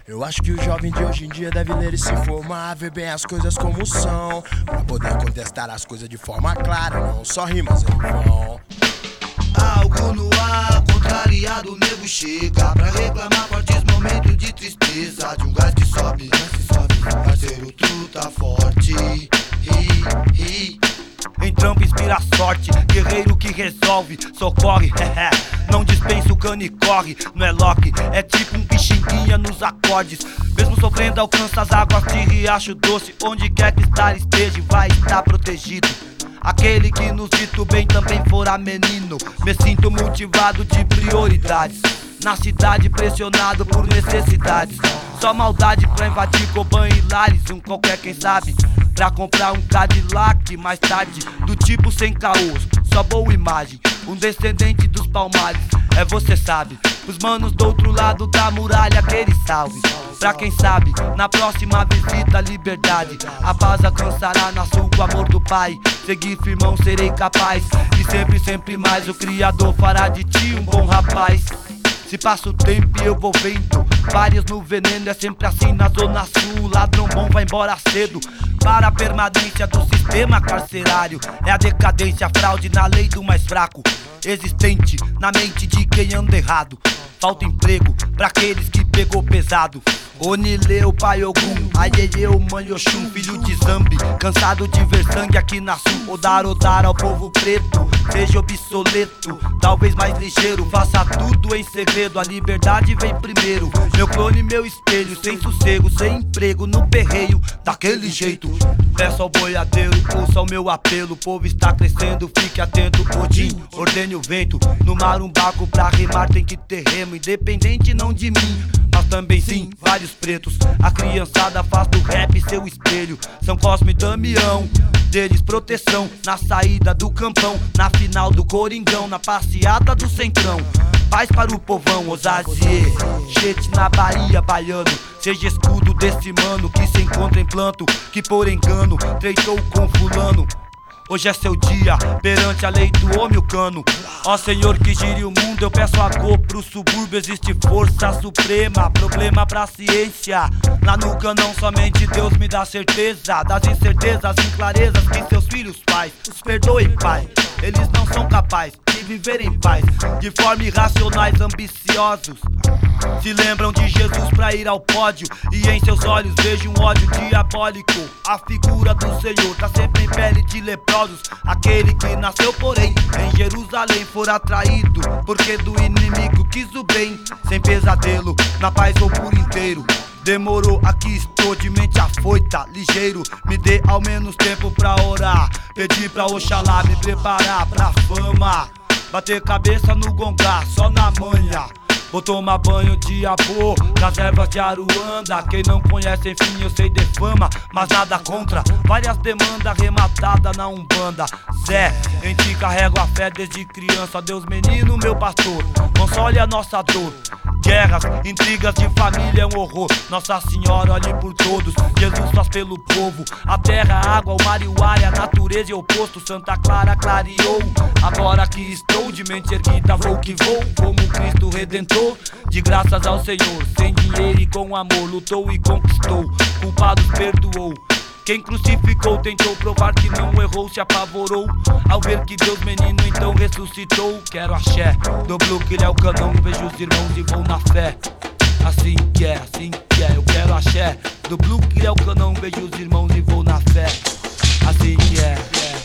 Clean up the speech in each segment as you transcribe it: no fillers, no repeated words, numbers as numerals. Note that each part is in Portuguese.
Eu acho que o jovem de hoje em dia deve ler e se informar, ver bem as coisas como são, pra poder contestar as coisas de forma clara, não só rimas em vão. Algo no ar, contrariado, o nego chega pra reclamar fortes momentos de tristeza, de um gás que sobe, parceiro, tu tá forte. Em trampo inspira a sorte, guerreiro que resolve, socorre, não dispensa o cano e corre, não é Loki, é tipo um pixinguinha nos acordes. Mesmo sofrendo alcança as águas de riacho doce, onde quer que estar esteja vai estar protegido. Aquele que nos dito bem também fora menino, me sinto motivado de prioridades. Na cidade pressionado por necessidades, só maldade pra invadir Coban e Lares, um qualquer quem sabe, pra comprar um Cadillac mais tarde, do tipo sem caôs, só boa imagem, um descendente dos Palmares, é você sabe, os manos do outro lado da muralha, aquele salve. Pra quem sabe, na próxima visita liberdade, a paz alcançará na sua o amor do Pai. Seguir firmão serei capaz, e sempre mais o Criador fará de ti um bom rapaz. Se passa o tempo e eu vou vendo vários no veneno, é sempre assim na zona sul. Ladrão bom vai embora cedo, para a permanência do sistema carcerário. É a decadência, a fraude na lei do mais fraco, existente na mente de quem anda errado. Falta emprego pra aqueles que pegou pesado. Onileu, pai Ogum, Aieyeu, mãe Oxum, filho de Zambi, cansado de ver sangue aqui na sul. Odar ao povo preto, seja obsoleto, talvez mais ligeiro, faça tudo em segredo, a liberdade vem primeiro. Meu clone, meu espelho, sem sossego, sem emprego, no perreio, daquele jeito. Peço ao boiadeiro, ouça o meu apelo, o povo está crescendo, fique atento. Odin, ordene o vento, no marumbaco pra rimar tem que ter remo, independente não de mim, mas também sim, vários pretos. A criançada faz do rap seu espelho, São Cosme e Damião, deles proteção, na saída do campão, na final do Coringão, na passeata do Centrão. Paz para o povão, Osazier, gente na Bahia, baiano, seja escudo desse mano que se encontra em planto, que por engano treitou com fulano. Hoje é seu dia, perante a lei do homem o cano. Ó Senhor que gire o mundo, eu peço a cor pro subúrbio, existe força suprema, problema pra ciência. Lá no canão somente Deus me dá certeza das incertezas e clarezas que seus filhos faz. Os perdoe, Pai, eles não são capazes de viver em paz, de forma irracionais, ambiciosos. Se lembram de Jesus pra ir ao pódio, e em seus olhos vejo um ódio diabólico. A figura do Senhor tá sempre em pele de leprosos, aquele que nasceu porém em Jerusalém for atraído, porque do inimigo quis o bem. Sem pesadelo, na paz vou por inteiro. Demorou, aqui estou de mente afoita, ligeiro. Me dê ao menos tempo pra orar, pedir pra Oxalá me preparar pra fama. Bater cabeça no gongá, só na manha. Vou tomar banho de amor nas ervas de Aruanda. Quem não conhece, enfim, eu sei de fama, mas nada contra. Várias demandas arrematadas na Umbanda. Zé, em ti carrego a fé desde criança. Deus menino, meu pastor, console a nossa dor. Guerras, intrigas de família é um horror. Nossa Senhora olhe por todos, Jesus faz pelo povo. A terra, a água, o mar e o ar, a natureza e o oposto. Santa Clara clareou, agora que estou de mente erguida, vou que vou, como Cristo Redentor. De graças ao Senhor, sem dinheiro e com amor, lutou e conquistou, culpados perdoou. Quem crucificou tentou provar que não errou, se apavorou ao ver que Deus menino então ressuscitou. Quero axé, doblo que ele é o canão, vejo os irmãos e vou na fé. Assim que é, eu quero axé, doblo que ele é o canão, vejo os irmãos e vou na fé. Assim que é.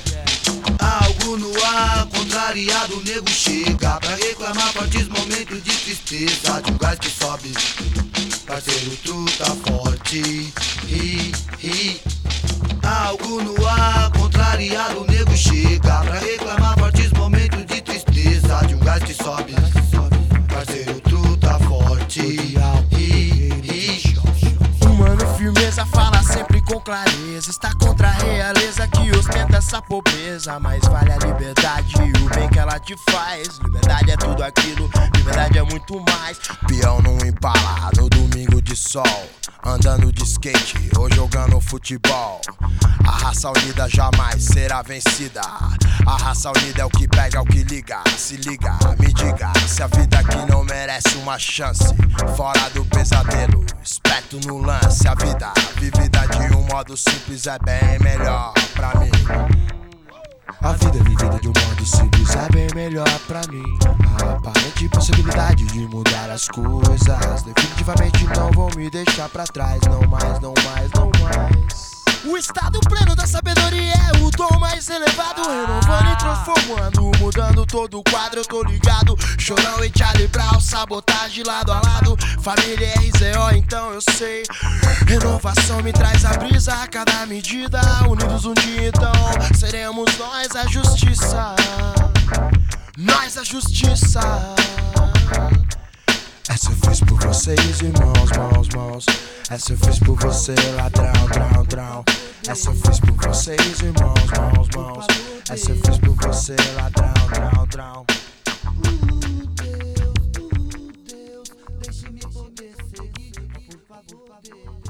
Algo no ar, contrariado, o nego chega pra reclamar fortes momentos de tristeza, de um gás que sobe, parceiro, tu tá forte. Algo no ar, contrariado, o nego chega pra reclamar fortes momentos de tristeza, de um gás que sobe, parceiro, tu tá forte. Humano, firmeza, fala sempre com clareza, está contra a realeza que ostenta essa pobreza. Mas vale a liberdade e o bem que ela te faz. Liberdade é tudo aquilo, liberdade é muito mais. Peão num Impala, no domingo de sol, andando de skate ou jogando futebol. A raça unida jamais será vencida. A raça unida é o que pega, é o que liga. Se liga, me diga se a vida aqui não merece uma chance. Fora do pedaço pesadelo, esperto no lance. A vida vivida de um modo simples é bem melhor pra mim. A vida vivida de um modo simples é bem melhor pra mim. A aparente possibilidade de mudar as coisas definitivamente não vão me deixar pra trás. Não mais, não mais, não mais. O estado pleno da sabedoria é o tom mais elevado, renovando e transformando, mudando todo o quadro. Eu tô ligado, Chorão e Charlie Brown, sabotagem lado a lado, família RZO, então eu sei. Renovação me traz a brisa a cada medida, unidos um dia então seremos nós a justiça. Nós a justiça. Essa eu fiz por vocês, irmãos, mãos, mãos. Essa eu fiz por você, ladrão, drão, drão. Essa eu fiz por vocês, irmãos, mãos, mãos. Essa eu fiz por você, ladrão, drão, drão. Deus, deixe-me poder seguir, por favor.